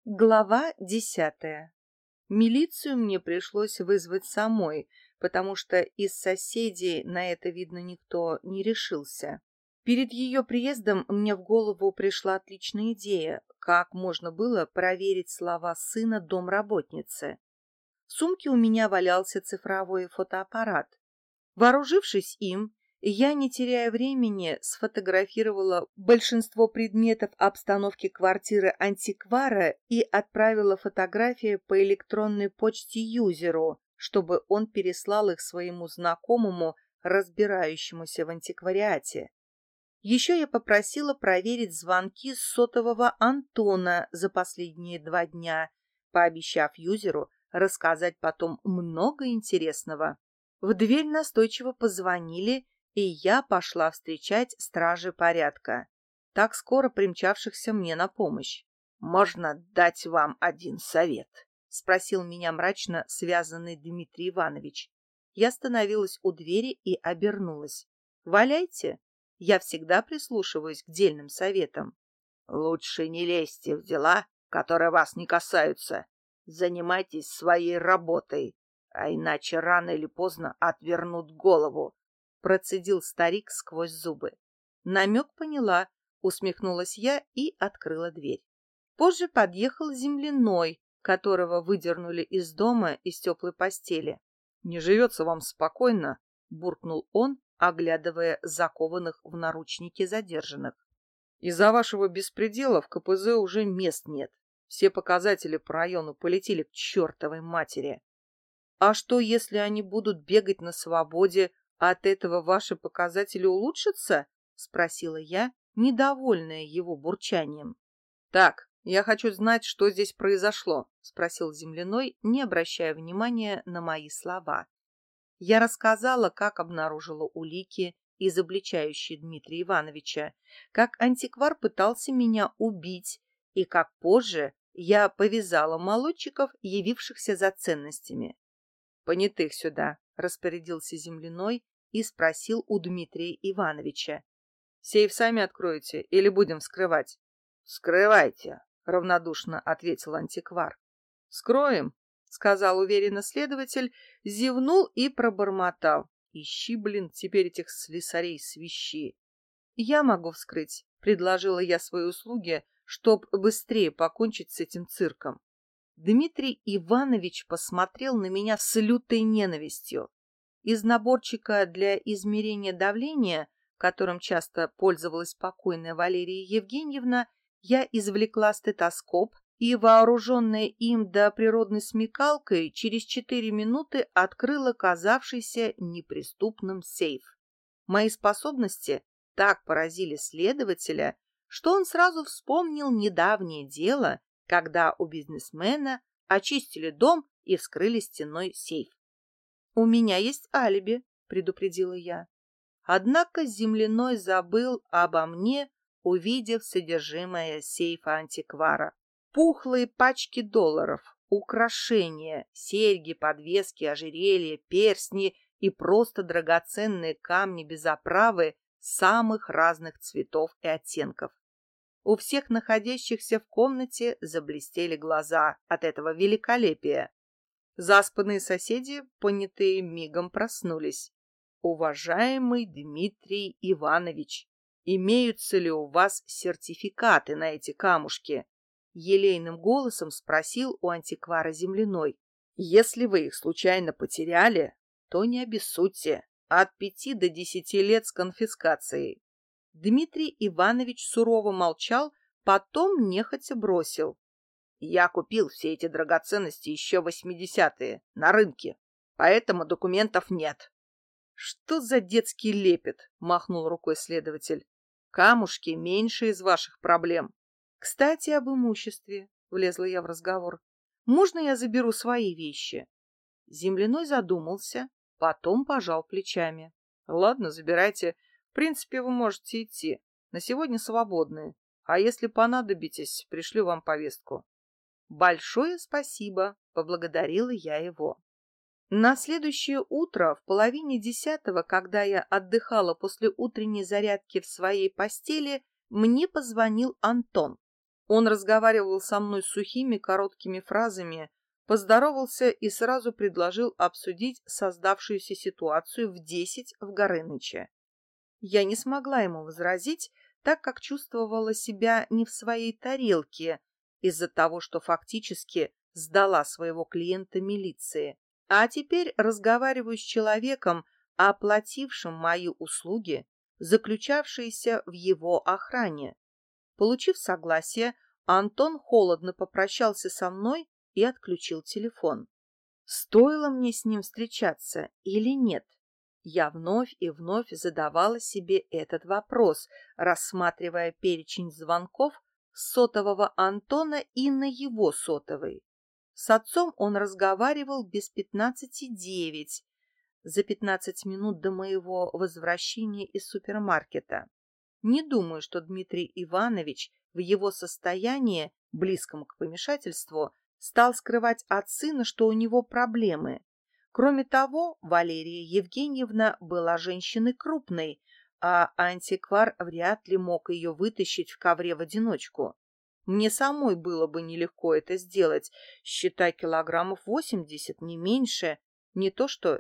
Глава 10. Милицию мне пришлось вызвать самой, потому что из соседей на это, видно, никто не решился. Перед ее приездом мне в голову пришла отличная идея, как можно было проверить слова сына домработницы. В сумке у меня валялся цифровой фотоаппарат. Вооружившись им, я, не теряя времени, сфотографировала большинство предметов обстановки квартиры антиквара и отправила фотографии по электронной почте юзеру, чтобы он переслал их своему знакомому, разбирающемуся в антиквариате. Еще я попросила проверить звонки с сотового Антона за последние 2 дня, пообещав юзеру рассказать потом много интересного. В дверь настойчиво позвонили, и я пошла встречать стражи порядка, так скоро примчавшихся мне на помощь. «Можно дать вам один совет?» — спросил меня мрачно связанный Дмитрий Иванович. Я остановилась у двери и обернулась. «Валяйте, я всегда прислушиваюсь к дельным советам». «Лучше не лезьте в дела, которые вас не касаются. Занимайтесь своей работой, а иначе рано или поздно отвернут голову», — процедил старик сквозь зубы. Намек поняла, усмехнулась я и открыла дверь. Позже подъехал земляной, которого выдернули из дома из теплой постели. «Не живется вам спокойно?» — буркнул он, оглядывая закованных в наручники задержанных. «Из-за вашего беспредела в КПЗ уже мест нет. Все показатели по району полетели к чертовой матери». «А что, если они будут бегать на свободе, а от этого ваши показатели улучшатся?» — спросила я, недовольная его бурчанием. «Так, я хочу знать, что здесь произошло», — спросил земляной, не обращая внимания на мои слова. Я рассказала, как обнаружила улики, изобличающие Дмитрия Ивановича, как антиквар пытался меня убить и как позже я повязала молодчиков, явившихся за ценностями. «Понятых сюда», — распорядился земляной и спросил у Дмитрия Ивановича. «Сейф сами откроете или будем вскрывать?» «Вскрывайте», — равнодушно ответил антиквар. «Скроем», — сказал уверенно следователь, зевнул и пробормотал. «Ищи, блин, теперь этих слесарей свищи». «Я могу вскрыть», — предложила я свои услуги, чтоб быстрее покончить с этим цирком. Дмитрий Иванович посмотрел на меня с лютой ненавистью. Из наборчика для измерения давления, которым часто пользовалась покойная Валерия Евгеньевна, я извлекла стетоскоп и, вооруженная им до природной смекалкой, через 4 минуты открыла казавшийся неприступным сейф. Мои способности так поразили следователя, что он сразу вспомнил недавнее дело, когда у бизнесмена очистили дом и вскрыли стенной сейф. «У меня есть алиби», — предупредила я. Однако земляной забыл обо мне, увидев содержимое сейфа антиквара. Пухлые пачки долларов, украшения, серьги, подвески, ожерелья, перстни и просто драгоценные камни без оправы самых разных цветов и оттенков. У всех находящихся в комнате заблестели глаза от этого великолепия. Заспанные соседи, понятые мигом, проснулись. «Уважаемый Дмитрий Иванович, имеются ли у вас сертификаты на эти камушки?» Елейным голосом спросил у антиквара земляной. «Если вы их случайно потеряли, то не обессудьте. От 5 до 10 лет с конфискацией». Дмитрий Иванович сурово молчал, потом нехотя бросил. «Я купил все эти драгоценности еще в 80-е на рынке, поэтому документов нет». «Что за детский лепет?» — махнул рукой следователь. «Камушки меньше из ваших проблем». «Кстати, об имуществе», — влезла я в разговор. «Можно я заберу свои вещи?» Земляной задумался, потом пожал плечами. «Ладно, забирайте. В принципе, вы можете идти. На сегодня свободны. А если понадобитесь, пришлю вам повестку». «Большое спасибо», — поблагодарила я его. На следующее утро, в 9:30, когда я отдыхала после утренней зарядки в своей постели, мне позвонил Антон. Он разговаривал со мной сухими, короткими фразами, поздоровался и сразу предложил обсудить создавшуюся ситуацию в 10 в Горыныче. Я не смогла ему возразить, так как чувствовала себя не в своей тарелке из-за того, что фактически сдала своего клиента милиции, а теперь разговариваю с человеком, оплатившим мои услуги, заключавшиеся в его охране. Получив согласие, Антон холодно попрощался со мной и отключил телефон. Стоило мне с ним встречаться или нет? Я вновь и вновь задавала себе этот вопрос, рассматривая перечень звонков с сотового Антона и на его сотовый. С отцом он разговаривал без 15:09, за 15 минут до моего возвращения из супермаркета. Не думаю, что Дмитрий Иванович в его состоянии, близком к помешательству, стал скрывать от сына, что у него проблемы. Кроме того, Валерия Евгеньевна была женщиной крупной, а антиквар вряд ли мог ее вытащить в ковре в одиночку. Мне самой было бы нелегко это сделать, считай килограммов 80, не меньше, не то что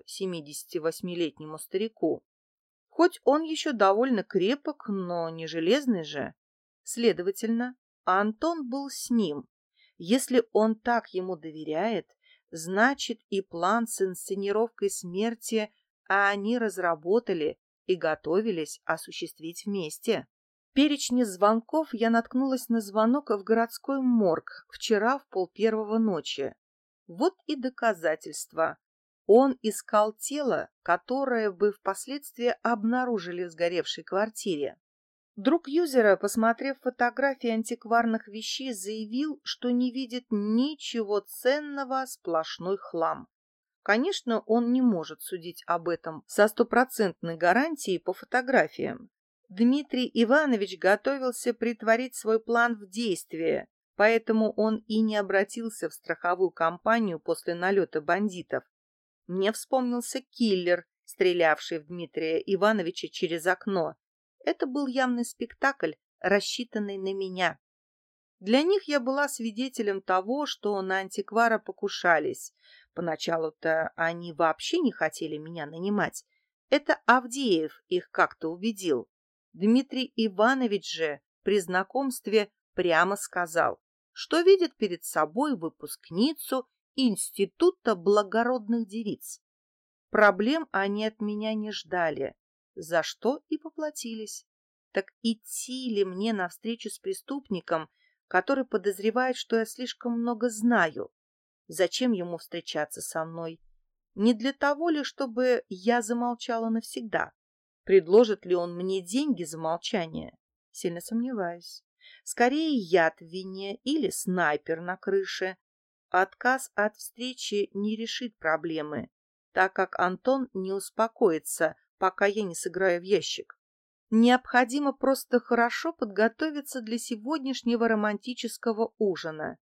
78-летнему старику. Хоть он еще довольно крепок, но не железный же. Следовательно, Антон был с ним. Если он так ему доверяет, значит и план с инсценировкой смерти они разработали и готовились осуществить вместе. В перечне звонков я наткнулась на звонок в городской морг вчера в 12:30 ночи. Вот и доказательство. Он искал тело, которое бы впоследствии обнаружили в сгоревшей квартире. Друг юзера, посмотрев фотографии антикварных вещей, заявил, что не видит ничего ценного, сплошной хлам. Конечно, он не может судить об этом со стопроцентной гарантией по фотографиям. Дмитрий Иванович готовился претворить свой план в действие, поэтому он и не обратился в страховую компанию после налета бандитов. Мне вспомнился киллер, стрелявший в Дмитрия Ивановича через окно. Это был явный спектакль, рассчитанный на меня. Для них я была свидетелем того, что на антиквара покушались. Поначалу-то они вообще не хотели меня нанимать. Это Авдеев их как-то убедил. Дмитрий Иванович же при знакомстве прямо сказал, что видит перед собой выпускницу Института благородных девиц. Проблем они от меня не ждали, за что и поплатились. Так идти ли мне навстречу с преступником, который подозревает, что я слишком много знаю? Зачем ему встречаться со мной? Не для того ли, чтобы я замолчала навсегда? Предложит ли он мне деньги за молчание? Сильно сомневаюсь. Скорее яд в вине или снайпер на крыше. Отказ от встречи не решит проблемы, так как Антон не успокоится, пока я не сыграю в ящик. Необходимо просто хорошо подготовиться для сегодняшнего романтического ужина.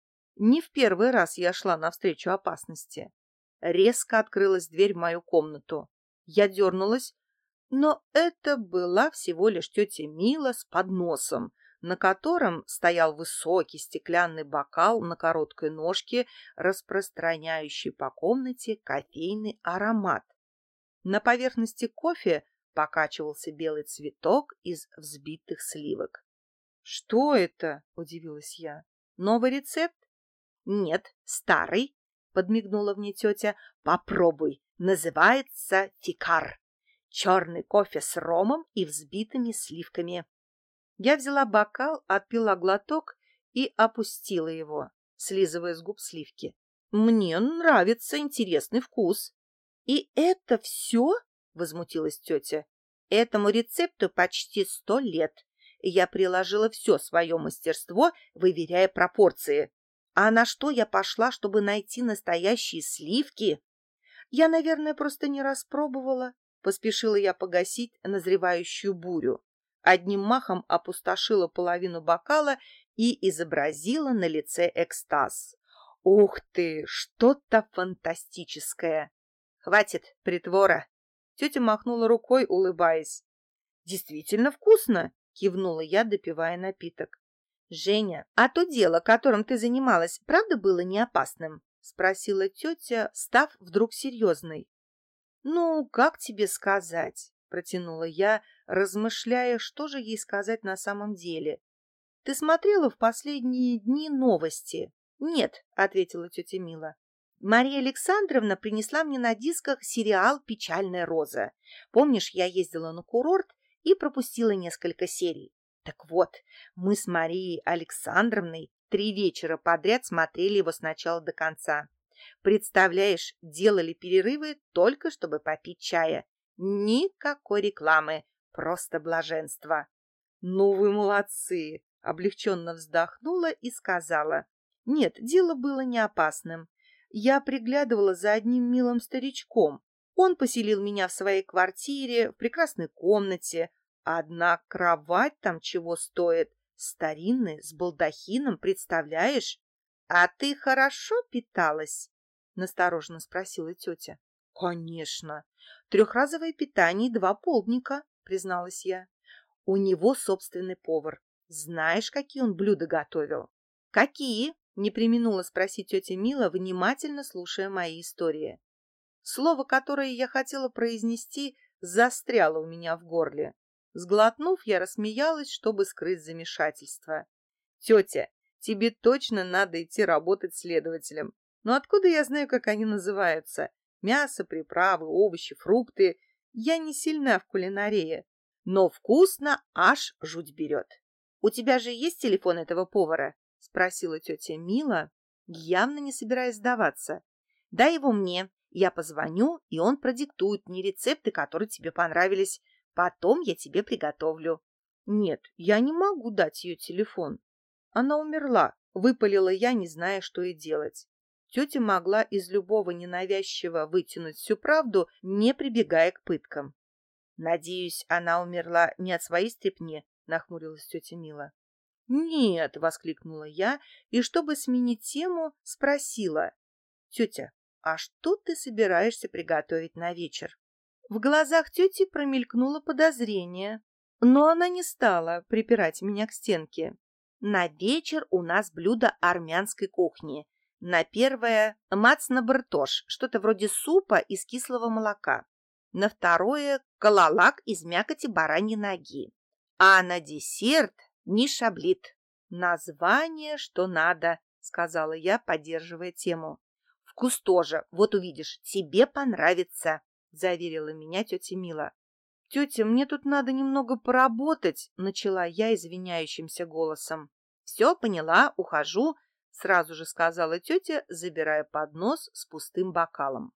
Не в первый раз я шла навстречу опасности. Резко открылась дверь в мою комнату. Я дернулась, но это была всего лишь тетя Мила с подносом, на котором стоял высокий стеклянный бокал на короткой ножке, распространяющий по комнате кофейный аромат. На поверхности кофе покачивался белый цветок из взбитых сливок. «Что это?» – удивилась я. «Новый рецепт?» «Нет, старый», – подмигнула мне тетя. «Попробуй. Называется фикар. Черный кофе с ромом и взбитыми сливками». Я взяла бокал, отпила глоток и опустила его, слизывая с губ сливки. «Мне нравится интересный вкус». «И это все?» — возмутилась тетя. «Этому рецепту почти 100 лет. Я приложила все свое мастерство, выверяя пропорции. А на что я пошла, чтобы найти настоящие сливки? Я, наверное, просто не распробовала». Поспешила я погасить назревающую бурю. Одним махом опустошила половину бокала и изобразила на лице экстаз. «Ух ты, что-то фантастическое!» «Хватит притвора!» Тетя махнула рукой, улыбаясь. «Действительно вкусно!» — кивнула я, допивая напиток. Женя, а то дело, которым ты занималась, правда было не опасным? Спросила тетя, став вдруг серьезной. Ну, как тебе сказать? Протянула я, размышляя, что же ей сказать на самом деле. Ты смотрела в последние дни новости? Нет, ответила тетя Мила. Мария Александровна принесла мне на дисках сериал «Печальная роза». Помнишь, я ездила на курорт и пропустила несколько серий? Так вот, мы с Марией Александровной 3 вечера подряд смотрели его с начала до конца. Представляешь, делали перерывы только чтобы попить чая. Никакой рекламы, просто блаженство. Ну вы молодцы! Облегченно вздохнула и сказала. Нет, дело было не опасным. Я приглядывала за одним милым старичком. Он поселил меня в своей квартире, в прекрасной комнате. Одна кровать там чего стоит. Старинная, с балдахином, представляешь? — А ты хорошо питалась? — настороженно спросила тетя. — Конечно. 3-разовое питание и 2 полдника, призналась я. У него собственный повар. Знаешь, какие он блюда готовил? — Какие? — не преминула спросить тетя Мила, внимательно слушая мои истории. Слово, которое я хотела произнести, застряло у меня в горле. Сглотнув, я рассмеялась, чтобы скрыть замешательство. — Тетя, тебе точно надо идти работать следователем. Но откуда я знаю, как они называются? Мясо, приправы, овощи, фрукты. Я не сильна в кулинарии. Но вкусно аж жуть берет. У тебя же есть телефон этого повара? — спросила тетя Мила, явно не собираясь сдаваться. — Дай его мне, я позвоню, и он продиктует мне рецепты, которые тебе понравились. Потом я тебе приготовлю. — Нет, я не могу дать ее телефон. Она умерла, выпалила я, не зная, что и делать. Тетя могла из любого ненавязчиво вытянуть всю правду, не прибегая к пыткам. — Надеюсь, она умерла не от своей стряпни, — нахмурилась тетя Мила. — Нет, — воскликнула я, и, чтобы сменить тему, спросила. — Тетя, а что ты собираешься приготовить на вечер? В глазах тети промелькнуло подозрение, но она не стала припирать меня к стенке. На вечер у нас блюдо армянской кухни. На первое — мацна-бартош, что-то вроде супа из кислого молока. На второе — калалак из мякоти бараньей ноги. А на десерт — нишаблит. Название что надо, сказала я, поддерживая тему. Вкус тоже, вот увидишь, тебе понравится, заверила меня тетя Мила. Тетя, мне тут надо немного поработать, начала я извиняющимся голосом. Все, поняла, ухожу, сразу же сказала тетя, забирая поднос с пустым бокалом.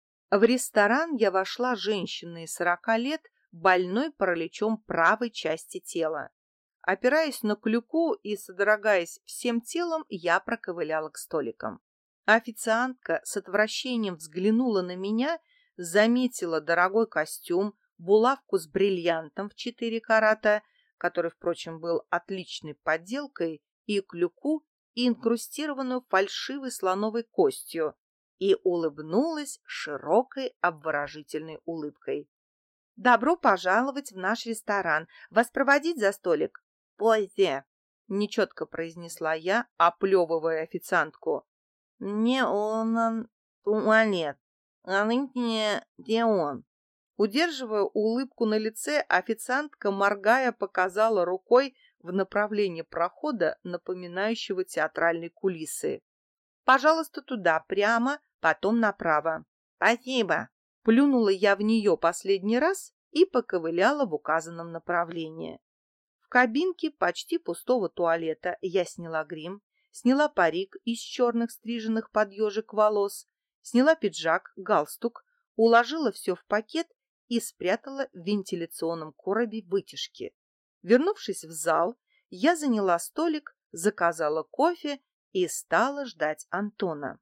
В ресторан я вошла женщиной 40 лет, больной параличом правой части тела. Опираясь на клюку и содрогаясь всем телом, я проковыляла к столикам. Официантка с отвращением взглянула на меня, заметила дорогой костюм, булавку с бриллиантом в 4 карата, который, впрочем, был отличной подделкой, и клюку, и инкрустированную фальшивой слоновой костью, и улыбнулась широкой обворожительной улыбкой. «Добро пожаловать в наш ресторан. Вас проводить за столик?» «Позже», — нечетко произнесла я, оплевывая официантку. «Мне он туалет, а нынче где он?» Удерживая улыбку на лице, официантка, моргая, показала рукой в направлении прохода, напоминающего театральные кулисы. «Пожалуйста, туда, прямо, потом направо». «Спасибо». Плюнула я в нее последний раз и поковыляла в указанном направлении. В кабинке почти пустого туалета я сняла грим, сняла парик из черных стриженных под ежик волос, сняла пиджак, галстук, уложила все в пакет и спрятала в вентиляционном коробе вытяжки. Вернувшись в зал, я заняла столик, заказала кофе и стала ждать Антона.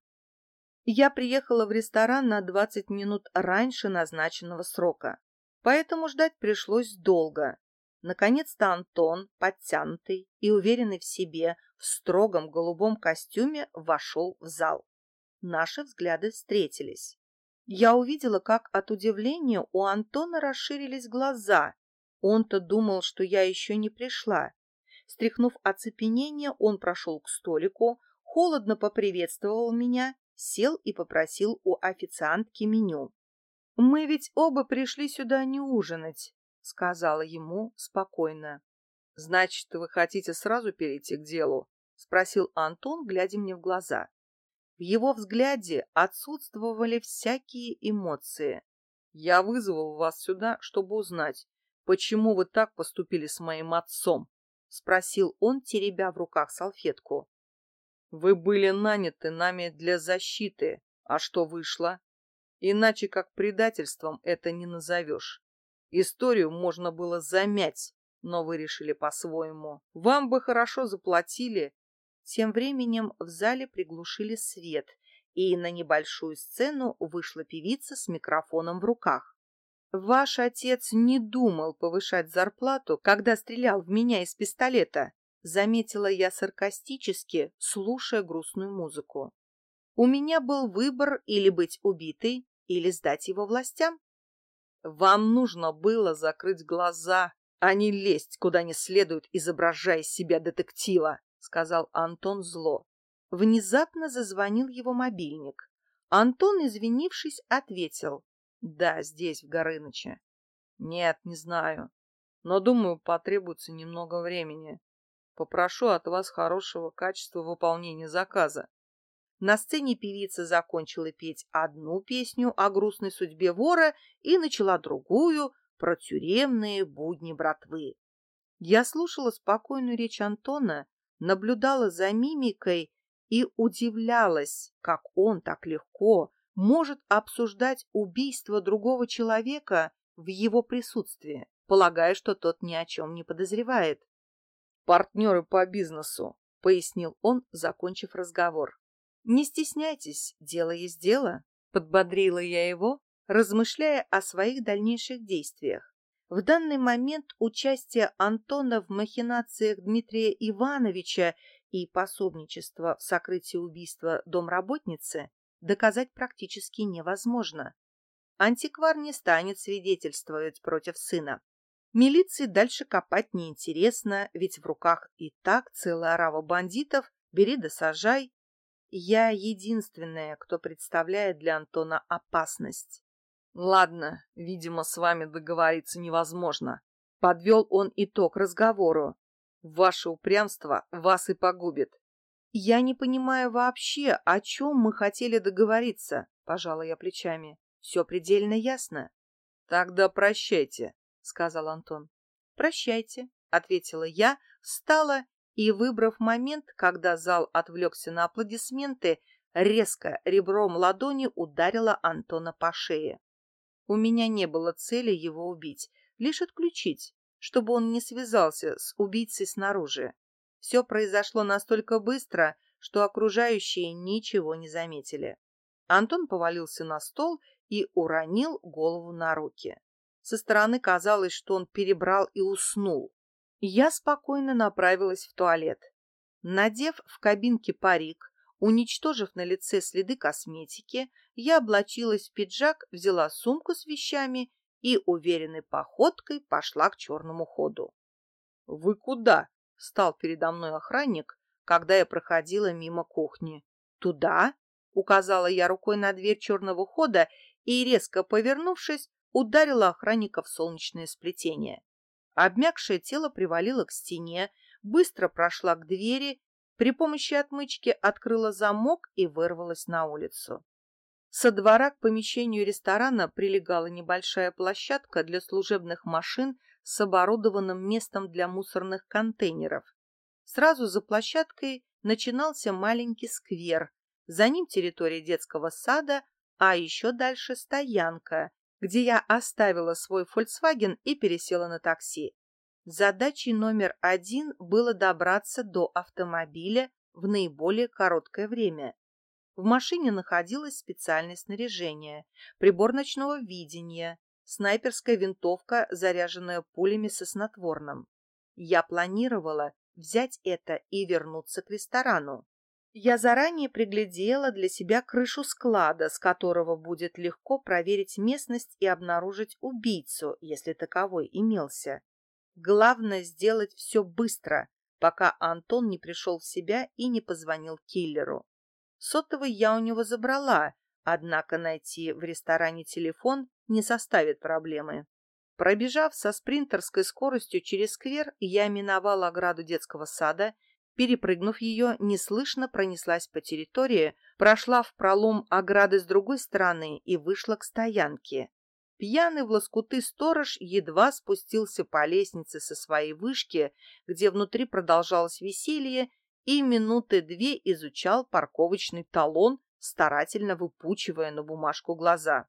Я приехала в ресторан на 20 минут раньше назначенного срока, поэтому ждать пришлось долго. Наконец-то Антон, подтянутый и уверенный в себе, в строгом голубом костюме, вошел в зал. Наши взгляды встретились. Я увидела, как от удивления у Антона расширились глаза. Он-то думал, что я еще не пришла. Стряхнув оцепенение, он прошел к столику, холодно поприветствовал меня, сел и попросил у официантки меню. «Мы ведь оба пришли сюда не ужинать», — сказала ему спокойно. «Значит, вы хотите сразу перейти к делу?» — спросил Антон, глядя мне в глаза. В его взгляде отсутствовали всякие эмоции. «Я вызвал вас сюда, чтобы узнать, почему вы так поступили с моим отцом?» — спросил он, теребя в руках салфетку. «Вы были наняты нами для защиты, а что вышло? Иначе как предательством это не назовешь. Историю можно было замять, но вы решили по-своему. Вам бы хорошо заплатили». Тем временем в зале приглушили свет, и на небольшую сцену вышла певица с микрофоном в руках. «Ваш отец не думал повышать зарплату, когда стрелял в меня из пистолета», заметила я саркастически, слушая грустную музыку. «У меня был выбор или быть убитой, или сдать его властям». «Вам нужно было закрыть глаза, а не лезть куда не следует, изображая из себя детектива», — сказал Антон зло. Внезапно зазвонил его мобильник. Антон, извинившись, ответил: «Да, здесь, в Горыныче». «Нет, не знаю, но, думаю, потребуется немного времени. Попрошу от вас хорошего качества выполнения заказа». На сцене певица закончила петь одну песню о грустной судьбе вора и начала другую про тюремные будни братвы. Я слушала спокойную речь Антона, наблюдала за мимикой и удивлялась, как он так легко может обсуждать убийство другого человека в его присутствии, полагая, что тот ни о чем не подозревает. «Партнеры по бизнесу», — пояснил он, закончив разговор. «Не стесняйтесь, дело есть дело», — подбодрила я его, размышляя о своих дальнейших действиях. В данный момент участие Антона в махинациях Дмитрия Ивановича и пособничество в сокрытии убийства домработницы доказать практически невозможно. Антиквар не станет свидетельствовать против сына. Милиции дальше копать неинтересно, ведь в руках и так целая орава бандитов, бери да сажай. Я единственная, кто представляет для Антона опасность. «Ладно, видимо, с вами договориться невозможно», — подвел он итог разговору. «Ваше упрямство вас и погубит». «Я не понимаю вообще, о чем мы хотели договориться», — пожала я плечами. «Все предельно ясно». «Тогда прощайте», — сказал Антон. «Прощайте», — ответила я, встала и, выбрав момент, когда зал отвлекся на аплодисменты, резко ребром ладони ударила Антона по шее. У меня не было цели его убить, лишь отключить, чтобы он не связался с убийцей снаружи. Все произошло настолько быстро, что окружающие ничего не заметили. Антон повалился на стол и уронил голову на руки. Со стороны казалось, что он перебрал и уснул. Я спокойно направилась в туалет. Надев в кабинке парик, уничтожив на лице следы косметики, я облачилась в пиджак, взяла сумку с вещами и уверенной походкой пошла к черному ходу. «Вы куда?» — встал передо мной охранник, когда я проходила мимо кухни. «Туда?» — указала я рукой на дверь черного хода и, резко повернувшись, ударила охранника в солнечное сплетение. Обмякшее тело привалило к стене, быстро прошла к двери, при помощи отмычки открыла замок и вырвалась на улицу. Со двора к помещению ресторана прилегала небольшая площадка для служебных машин с оборудованным местом для мусорных контейнеров. Сразу за площадкой начинался маленький сквер, за ним территория детского сада, а еще дальше стоянка, где я оставила свой Volkswagen и пересела на такси. Задачей номер 1 было добраться до автомобиля в наиболее короткое время. В машине находилось специальное снаряжение, прибор ночного видения, снайперская винтовка, заряженная пулями со снотворным. Я планировала взять это и вернуться к ресторану. Я заранее приглядела для себя крышу склада, с которого будет легко проверить местность и обнаружить убийцу, если таковой имелся. Главное сделать все быстро, пока Антон не пришел в себя и не позвонил киллеру. Сотовый я у него забрала, однако найти в ресторане телефон не составит проблемы. Пробежав со спринтерской скоростью через сквер, я миновала ограду детского сада, перепрыгнув ее, неслышно пронеслась по территории, прошла в пролом ограды с другой стороны и вышла к стоянке. Пьяный в лоскуты сторож едва спустился по лестнице со своей вышки, где внутри продолжалось веселье, и минуты две изучал парковочный талон, старательно выпучивая на бумажку глаза.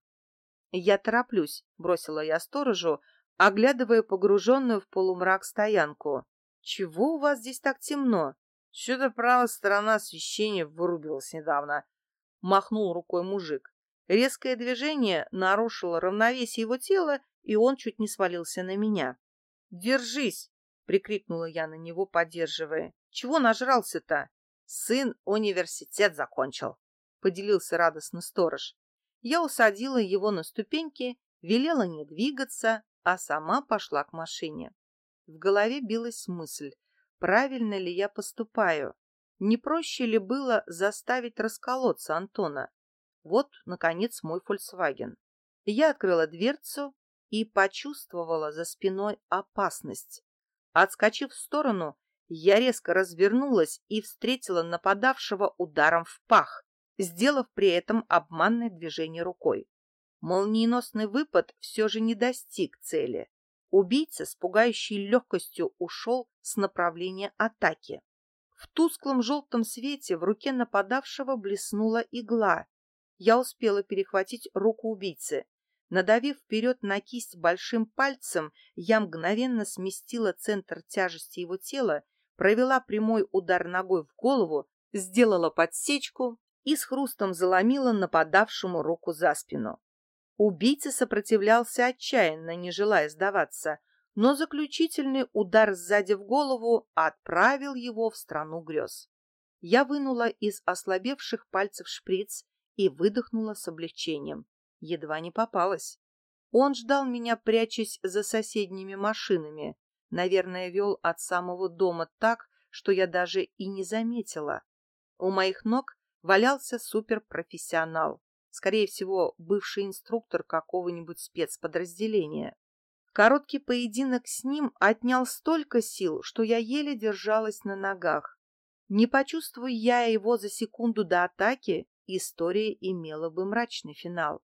«Я тороплюсь», — бросила я сторожу, оглядывая погруженную в полумрак стоянку. «Чего у вас здесь так темно?» «Что-то правая сторона освещения вырубилась недавно», — махнул рукой мужик. Резкое движение нарушило равновесие его тела, и он чуть не свалился на меня. «Держись!» — прикрикнула я на него, поддерживая. «Чего нажрался-то?» «Сын университет закончил», — поделился радостно сторож. Я усадила его на ступеньки, велела не двигаться, а сама пошла к машине. В голове билась мысль, правильно ли я поступаю. Не проще ли было заставить расколоться Антона? Вот, наконец, мой «Фольксваген». Я открыла дверцу и почувствовала за спиной опасность. Отскочив в сторону, я резко развернулась и встретила нападавшего ударом в пах, сделав при этом обманное движение рукой. Молниеносный выпад все же не достиг цели. Убийца с пугающей легкостью ушел с направления атаки. В тусклом желтом свете в руке нападавшего блеснула игла. Я успела перехватить руку убийцы. Надавив вперед на кисть большим пальцем, я мгновенно сместила центр тяжести его тела, провела прямой удар ногой в голову, сделала подсечку и с хрустом заломила нападавшему руку за спину. Убийца сопротивлялся отчаянно, не желая сдаваться, но заключительный удар сзади в голову отправил его в страну грез. Я вынула из ослабевших пальцев шприц и выдохнула с облегчением. Едва не попалась. Он ждал меня, прячась за соседними машинами. Наверное, вел от самого дома так, что я даже и не заметила. У моих ног валялся суперпрофессионал. Скорее всего, бывший инструктор какого-нибудь спецподразделения. Короткий поединок с ним отнял столько сил, что я еле держалась на ногах. Не почувствуя я его за секунду до атаки, история имела бы мрачный финал.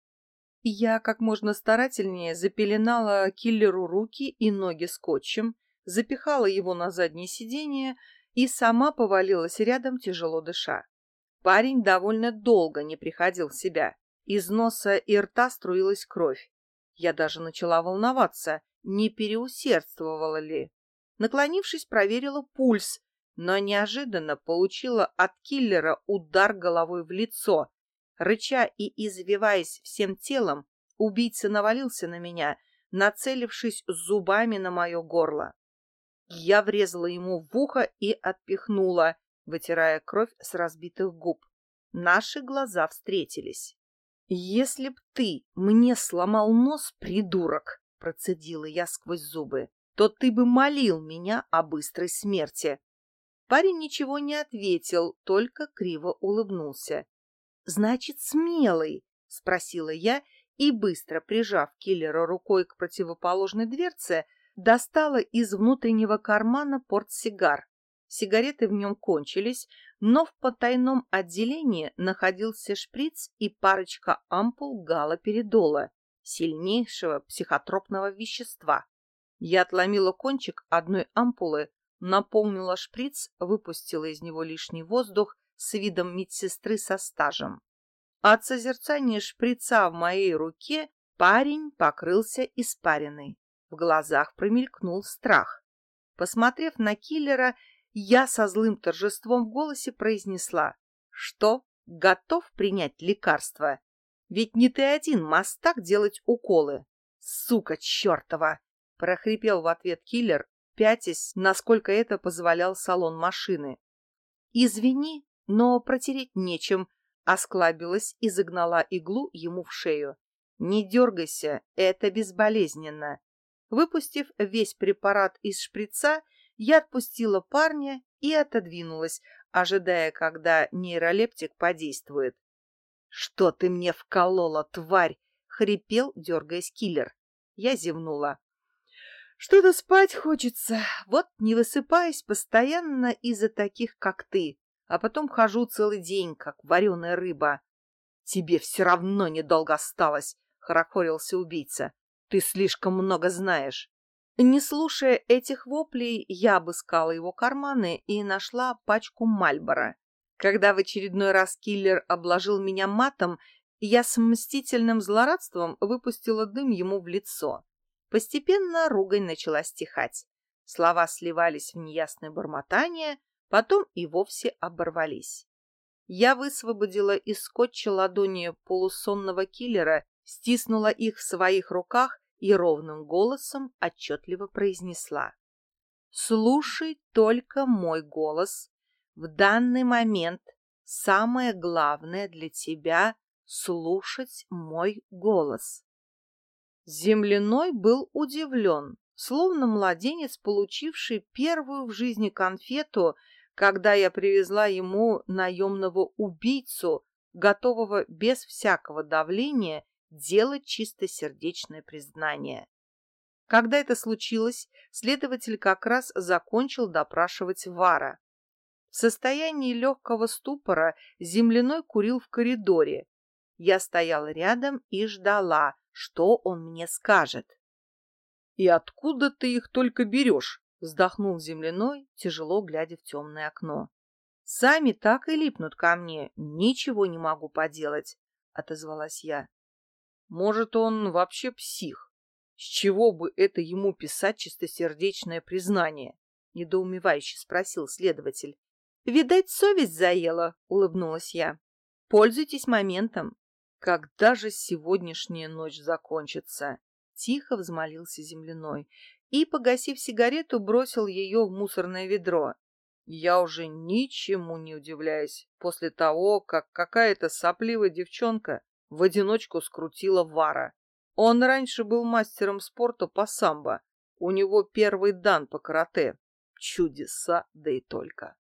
Я как можно старательнее запеленала киллеру руки и ноги скотчем, запихала его на заднее сиденье и сама повалилась рядом, тяжело дыша. Парень довольно долго не приходил в себя. Из носа и рта струилась кровь. Я даже начала волноваться, не переусердствовала ли. Наклонившись, проверила пульс, но неожиданно получила от киллера удар головой в лицо. Рыча и извиваясь всем телом, убийца навалился на меня, нацелившись зубами на мое горло. Я врезала ему в ухо и отпихнула, вытирая кровь с разбитых губ. Наши глаза встретились. «Если б ты мне сломал нос, придурок!» — процедила я сквозь зубы. «То ты бы молил меня о быстрой смерти!» Парень ничего не ответил, только криво улыбнулся. «Значит, смелый?» — спросила я и, быстро прижав киллера рукой к противоположной дверце, достала из внутреннего кармана портсигар. Сигареты в нем кончились, но в потайном отделении находился шприц и парочка ампул галоперидола, сильнейшего психотропного вещества. Я отломила кончик одной ампулы, наполнила шприц, выпустила из него лишний воздух с видом медсестры со стажем. От созерцания шприца в моей руке парень покрылся испариной. В глазах промелькнул страх. Посмотрев на киллера, я со злым торжеством в голосе произнесла: «Что, готов принять лекарство? Ведь не ты один мастак делать уколы». «Сука чертова!» — прохрипел в ответ киллер, пятясь, насколько это позволял салон машины. «Извини, но протереть нечем», — осклабилась и загнала иглу ему в шею. «Не дергайся, это безболезненно». Выпустив весь препарат из шприца, Я отпустила парня и отодвинулась, ожидая, когда нейролептик подействует. «Что ты мне вколола, тварь?» — хрипел, дергаясь киллер. Я зевнула. «Что-то спать хочется. Вот не высыпаюсь постоянно из-за таких, как ты, а потом хожу целый день, как вареная рыба». «Тебе все равно недолго осталось», — хорохорился убийца. «Ты слишком много знаешь». Не слушая этих воплей, я обыскала его карманы и нашла пачку Мальборо. Когда в очередной раз киллер обложил меня матом, я с мстительным злорадством выпустила дым ему в лицо. Постепенно ругань начала стихать. Слова сливались в неясное бормотание, потом и вовсе оборвались. Я высвободила из скотча ладони полусонного киллера, стиснула их в своих руках и ровным голосом отчетливо произнесла: «Слушай только мой голос. В данный момент самое главное для тебя — слушать мой голос». Земляной был удивлен, словно младенец, получивший первую в жизни конфету, когда я привезла ему наемного убийцу, готового без всякого давления делать чистосердечное признание. Когда это случилось, следователь как раз закончил допрашивать Вара. В состоянии легкого ступора Земляной курил в коридоре. Я стояла рядом и ждала, что он мне скажет. «И откуда ты их только берешь?» — вздохнул Земляной, тяжело глядя в темное окно. «Сами так и липнут ко мне, ничего не могу поделать», — отозвалась я. «Может, он вообще псих? С чего бы это ему писать чистосердечное признание?» — недоумевающе спросил следователь. «Видать, совесть заела», — улыбнулась я. «Пользуйтесь моментом». «Когда же сегодняшняя ночь закончится?» — тихо взмолился Земляной и, погасив сигарету, бросил ее в мусорное ведро. Я уже ничему не удивляюсь после того, как какая-то сопливая девчонка в одиночку скрутила Вара. Он раньше был мастером спорта по самбо. У него первый дан по карате. Чудеса, да и только.